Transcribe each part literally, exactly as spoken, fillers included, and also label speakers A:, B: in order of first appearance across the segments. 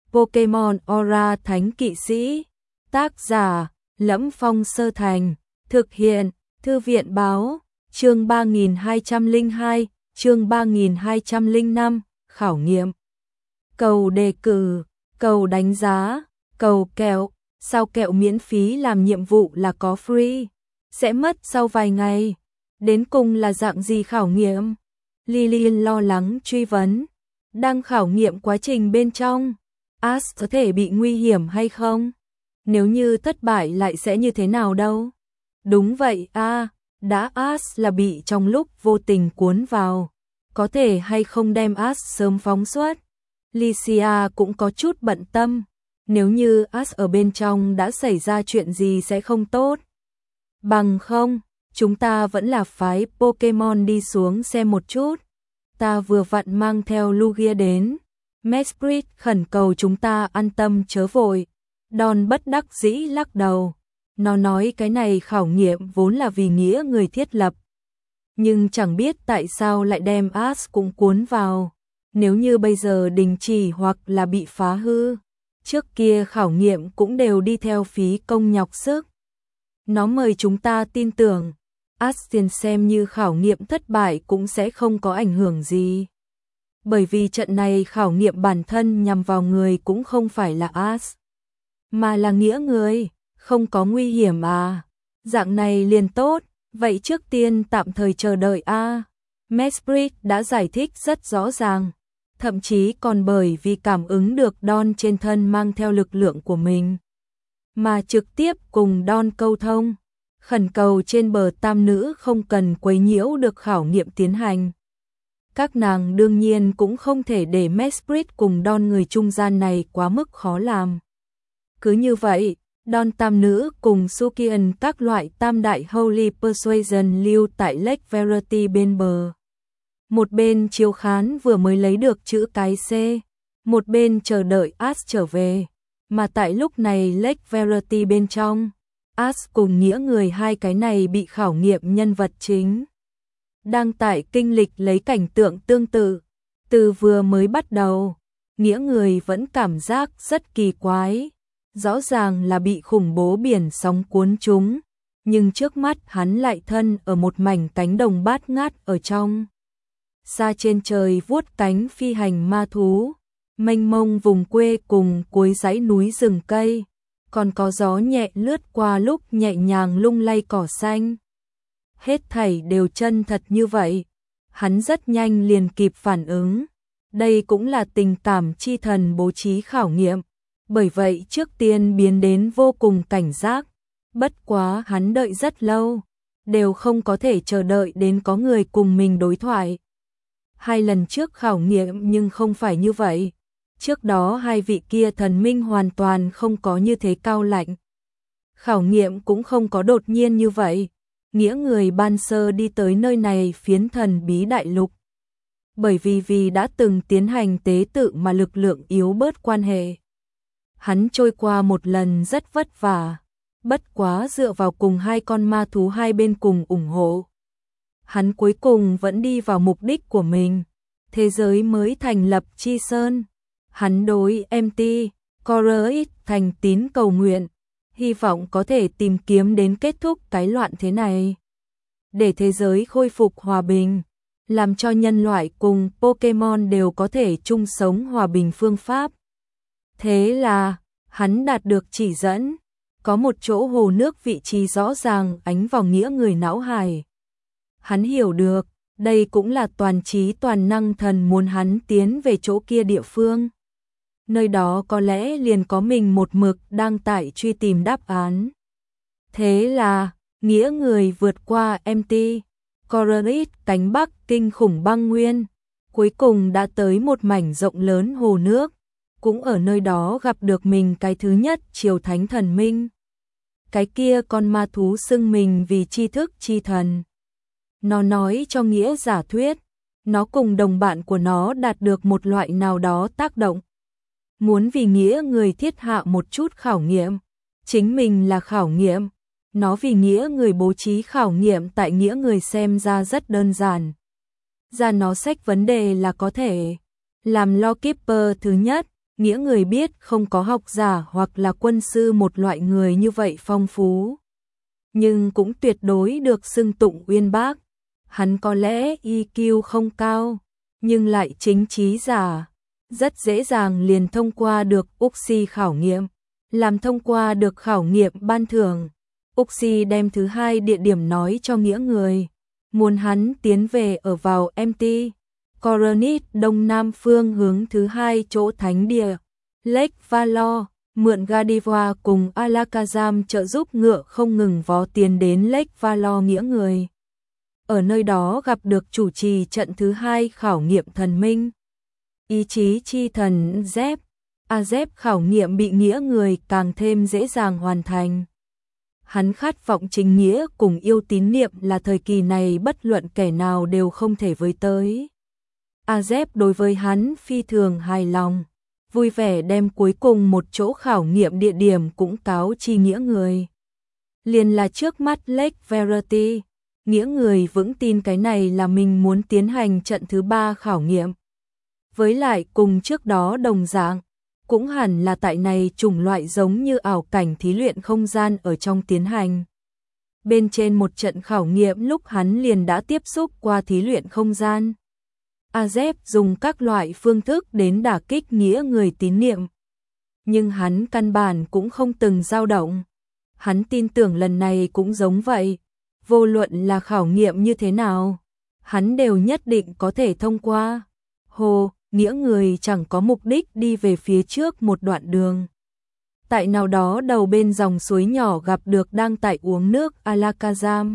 A: Pokemon Aura Thánh Kỵ Sĩ. Tác giả: Lẫm Phong Sơ Thành. Thực hiện: Thư viện báo. Chương ba nghìn hai trăm lẻ hai, chương ba nghìn hai trăm lẻ năm, khảo nghiệm. Cầu đề cử, cầu đánh giá, cầu kẹo. Sao kẹo miễn phí làm nhiệm vụ là có free? Sẽ mất sau vài ngày. Đến cùng là dạng gì khảo nghiệm? Lillian lo lắng truy vấn. Đang khảo nghiệm quá trình bên trong. Ash có thể bị nguy hiểm hay không? Nếu như thất bại lại sẽ như thế nào đâu? Đúng vậy a, à, đã Ash là bị trong lúc vô tình cuốn vào. Có thể hay không đem Ash sớm phóng xuất? Licia cũng có chút bận tâm. Nếu như Ash ở bên trong đã xảy ra chuyện gì sẽ không tốt. Bằng không, chúng ta vẫn là phái Pokemon đi xuống xem một chút. Ta vừa vặn mang theo Lugia đến. Mesprit khẩn cầu chúng ta an tâm chớ vội. Don bất đắc dĩ lắc đầu. Nó nói cái này khảo nghiệm vốn là vì nghĩa người thiết lập. Nhưng chẳng biết tại sao lại đem Ash cũng cuốn vào. Nếu như bây giờ đình chỉ hoặc là bị phá hư. Trước kia khảo nghiệm cũng đều đi theo phí công nhọc sức. Nó mời chúng ta tin tưởng. Ash tiền xem như khảo nghiệm thất bại cũng sẽ không có ảnh hưởng gì. Bởi vì trận này khảo nghiệm bản thân nhằm vào người cũng không phải là Ash, mà là nghĩa người, không có nguy hiểm à. Dạng này liền tốt, vậy trước tiên tạm thời chờ đợi a. À. Mesprit đã giải thích rất rõ ràng, thậm chí còn bởi vì cảm ứng được Don trên thân mang theo lực lượng của mình, mà trực tiếp cùng Don câu thông, khẩn cầu trên bờ tam nữ không cần quấy nhiễu được khảo nghiệm tiến hành. Các nàng đương nhiên cũng không thể để Mesprit cùng Don người trung gian này quá mức khó làm. Cứ như vậy, Don tam nữ cùng Sukian các loại tam đại Holy Persuasion lưu tại Lake Verity bên bờ. Một bên chiếu khán vừa mới lấy được chữ cái C, một bên chờ đợi Ash trở về. Mà tại lúc này Lake Verity bên trong, Ash cùng nghĩa người hai cái này bị khảo nghiệm nhân vật chính. Đang tại kinh lịch lấy cảnh tượng tương tự. Từ vừa mới bắt đầu, nghĩa người vẫn cảm giác rất kỳ quái. Rõ ràng là bị khủng bố biển sóng cuốn trúng, nhưng trước mắt hắn lại thân ở một mảnh cánh đồng bát ngát ở trong. Xa trên trời vuốt cánh phi hành ma thú, mênh mông vùng quê cùng cuối dãy núi rừng cây, còn có gió nhẹ lướt qua lúc nhẹ nhàng lung lay cỏ xanh. Hết thảy đều chân thật như vậy, hắn rất nhanh liền kịp phản ứng. Đây cũng là tình cảm chi thần bố trí khảo nghiệm, bởi vậy trước tiên biến đến vô cùng cảnh giác. Bất quá hắn đợi rất lâu, đều không có thể chờ đợi đến có người cùng mình đối thoại. Hai lần trước khảo nghiệm nhưng không phải như vậy. Trước đó hai vị kia thần minh hoàn toàn không có như thế cao lạnh. Khảo nghiệm cũng không có đột nhiên như vậy. Nghĩa người ban sơ đi tới nơi này phiến thần bí đại lục. Bởi vì vì đã từng tiến hành tế tự mà lực lượng yếu bớt quan hệ. Hắn trôi qua một lần rất vất vả. Bất quá dựa vào cùng hai con ma thú hai bên cùng ủng hộ. Hắn cuối cùng vẫn đi vào mục đích của mình. Thế giới mới thành lập Chi Sơn. Hắn đối em tê, Courage thành tín cầu nguyện. Hy vọng có thể tìm kiếm đến kết thúc cái loạn thế này. Để thế giới khôi phục hòa bình. Làm cho nhân loại cùng Pokemon đều có thể chung sống hòa bình phương pháp. Thế là, hắn đạt được chỉ dẫn. Có một chỗ hồ nước vị trí rõ ràng ánh vào nghĩa người não hài. Hắn hiểu được, đây cũng là toàn trí toàn năng thần muốn hắn tiến về chỗ kia địa phương. Nơi đó có lẽ liền có mình một mực đang tại truy tìm đáp án. Thế là, nghĩa người vượt qua em tê, Courage cánh bắc kinh khủng băng nguyên. Cuối cùng đã tới một mảnh rộng lớn hồ nước. Cũng ở nơi đó gặp được mình cái thứ nhất triều thánh thần minh. Cái kia con ma thú xưng mình vì tri thức chi thần. Nó nói cho nghĩa giả thuyết, nó cùng đồng bạn của nó đạt được một loại nào đó tác động. Muốn vì nghĩa người thiết hạ một chút khảo nghiệm, chính mình là khảo nghiệm. Nó vì nghĩa người bố trí khảo nghiệm tại nghĩa người xem ra rất đơn giản. Ra nó xách vấn đề là có thể làm Lawkeeper thứ nhất, Nghĩa người biết không có học giả hoặc là quân sư một loại người như vậy phong phú, nhưng cũng tuyệt đối được xưng tụng uyên bác. Hắn có lẽ i kiu không cao, nhưng lại chính trí giả, rất dễ dàng liền thông qua được Uxi khảo nghiệm. Làm thông qua được khảo nghiệm ban thưởng, Uxi đem thứ hai địa điểm nói cho Nghĩa người, muốn hắn tiến về ở vào em tê Coronis đông nam phương hướng thứ hai chỗ thánh địa Lake Valor, mượn Gardevoir cùng Alakazam trợ giúp ngựa không ngừng vó tiến đến Lake Valor. Nghĩa người ở nơi đó gặp được chủ trì trận thứ hai khảo nghiệm thần minh, ý chí chi thần Zep. Azep khảo nghiệm bị Nghĩa người càng thêm dễ dàng hoàn thành. Hắn khát vọng chính nghĩa cùng yêu tín niệm là thời kỳ này bất luận kẻ nào đều không thể với tới. Azep đối với hắn phi thường hài lòng, vui vẻ đem cuối cùng một chỗ khảo nghiệm địa điểm cũng cáo chi Nghĩa người. Liền là trước mắt Lake Verity, Nghĩa người vững tin cái này là mình muốn tiến hành trận thứ ba khảo nghiệm. Với lại cùng trước đó đồng dạng, cũng hẳn là tại này chủng loại giống như ảo cảnh thí luyện không gian ở trong tiến hành. Bên trên một trận khảo nghiệm lúc hắn liền đã tiếp xúc qua thí luyện không gian. Azep dùng các loại phương thức đến đả kích Nghĩa người tín niệm, nhưng hắn căn bản cũng không từng dao động. Hắn tin tưởng lần này cũng giống vậy, vô luận là khảo nghiệm như thế nào, hắn đều nhất định có thể thông qua. Hồ, Nghĩa người chẳng có mục đích đi về phía trước một đoạn đường. Tại nào đó đầu bên dòng suối nhỏ gặp được đang tại uống nước Alakazam.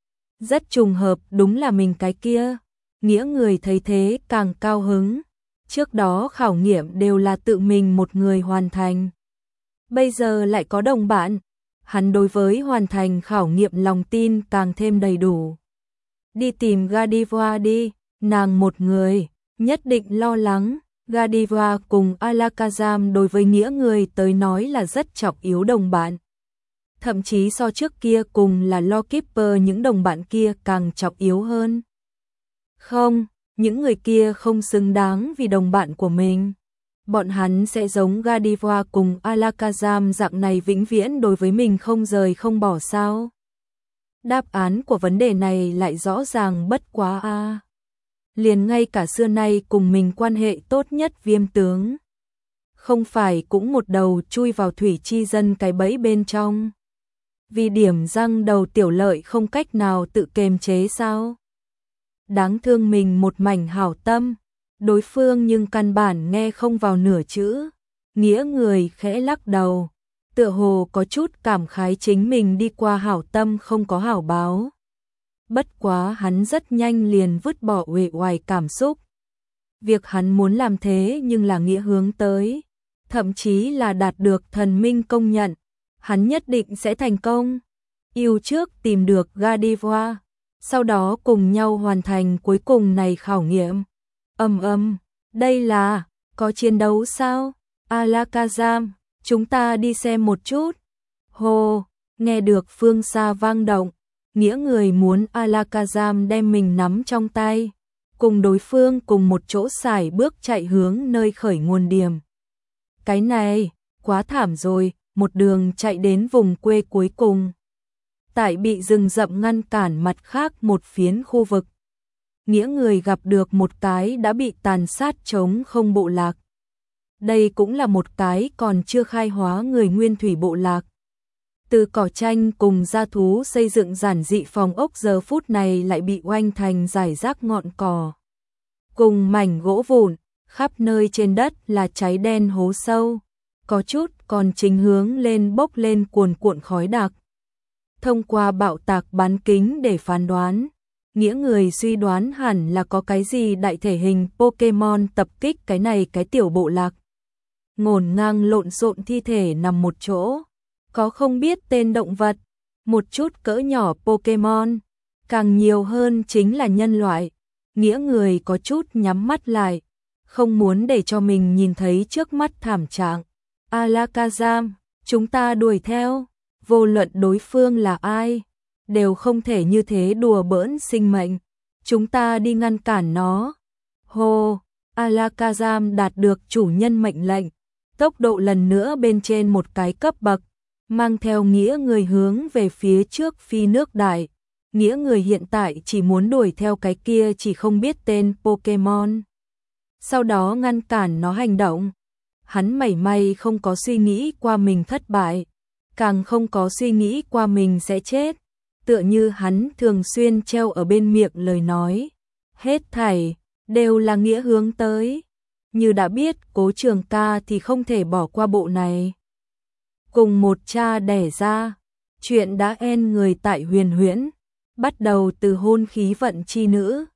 A: Rất trùng hợp, đúng là mình cái kia. Nghĩa người thấy thế càng cao hứng. Trước đó khảo nghiệm đều là tự mình một người hoàn thành. Bây giờ lại có đồng bạn. Hắn đối với hoàn thành khảo nghiệm lòng tin càng thêm đầy đủ. Đi tìm Gardevoir đi, nàng một người nhất định lo lắng. Gardevoir cùng Alakazam đối với Nghĩa người tới nói là rất trọng yếu đồng bạn. Thậm chí so trước kia cùng là Lawkeeper những đồng bạn kia càng trọng yếu hơn. Không, những người kia không xứng đáng vì đồng bạn của mình. Bọn hắn sẽ giống Gardevoir cùng Alakazam dạng này vĩnh viễn đối với mình không rời không bỏ sao? Đáp án của vấn đề này lại rõ ràng bất quá a. À. Liền ngay cả xưa nay cùng mình quan hệ tốt nhất Viêm tướng, không phải cũng một đầu chui vào thủy chi dân cái bẫy bên trong. Vì điểm răng đầu tiểu lợi không cách nào tự kiềm chế sao? Đáng thương mình một mảnh hảo tâm, đối phương nhưng căn bản nghe không vào nửa chữ. Nghĩa người khẽ lắc đầu, tựa hồ có chút cảm khái chính mình đi qua hảo tâm không có hảo báo. Bất quá hắn rất nhanh liền vứt bỏ uể oải cảm xúc. Việc hắn muốn làm thế nhưng là Nghĩa hướng tới, thậm chí là đạt được thần minh công nhận, hắn nhất định sẽ thành công. Yêu trước tìm được Gardevoir, sau đó cùng nhau hoàn thành cuối cùng này khảo nghiệm. Ầm ầm, đây là có chiến đấu sao? Alakazam, chúng ta đi xem một chút. Hồ, nghe được phương xa vang động, Nghĩa người muốn Alakazam đem mình nắm trong tay, cùng đối phương cùng một chỗ xài bước chạy hướng nơi khởi nguồn điểm. Cái này, quá thảm rồi, một đường chạy đến vùng quê cuối cùng. Tại bị rừng rậm ngăn cản mặt khác một phiến khu vực. Nghĩa người gặp được một cái đã bị tàn sát trống không bộ lạc. Đây cũng là một cái còn chưa khai hóa người nguyên thủy bộ lạc. Từ cỏ tranh cùng gia thú xây dựng giản dị phòng ốc giờ phút này lại bị oanh thành rải rác ngọn cỏ. Cùng mảnh gỗ vụn, khắp nơi trên đất là cháy đen hố sâu. Có chút còn chính hướng lên bốc lên cuồn cuộn khói đặc. Thông qua bạo tạc bán kính để phán đoán, Nghĩa người suy đoán hẳn là có cái gì đại thể hình Pokemon tập kích cái này cái tiểu bộ lạc. Ngổn ngang lộn xộn thi thể nằm một chỗ, có không biết tên động vật, một chút cỡ nhỏ Pokemon, càng nhiều hơn chính là nhân loại. Nghĩa người có chút nhắm mắt lại, không muốn để cho mình nhìn thấy trước mắt thảm trạng. Alakazam, chúng ta đuổi theo, vô luận đối phương là ai, đều không thể như thế đùa bỡn sinh mệnh. Chúng ta đi ngăn cản nó. Hô, Alakazam đạt được chủ nhân mệnh lệnh, tốc độ lần nữa bên trên một cái cấp bậc, mang theo nghĩa người hướng về phía trước phi nước đại. Nghĩa người hiện tại chỉ muốn đuổi theo cái kia chỉ không biết tên Pokemon. Sau đó ngăn cản nó hành động. Hắn mảy may không có suy nghĩ qua mình thất bại, càng không có suy nghĩ qua mình sẽ chết. Tựa như hắn thường xuyên treo ở bên miệng lời nói. Hết thảy, đều là nghĩa hướng tới. Như đã biết Cố Trường Ca thì không thể bỏ qua bộ này. Cùng một cha đẻ ra, chuyện đã en người tại Huyền Huyễn. Bắt đầu từ hôn khí vận chi nữ,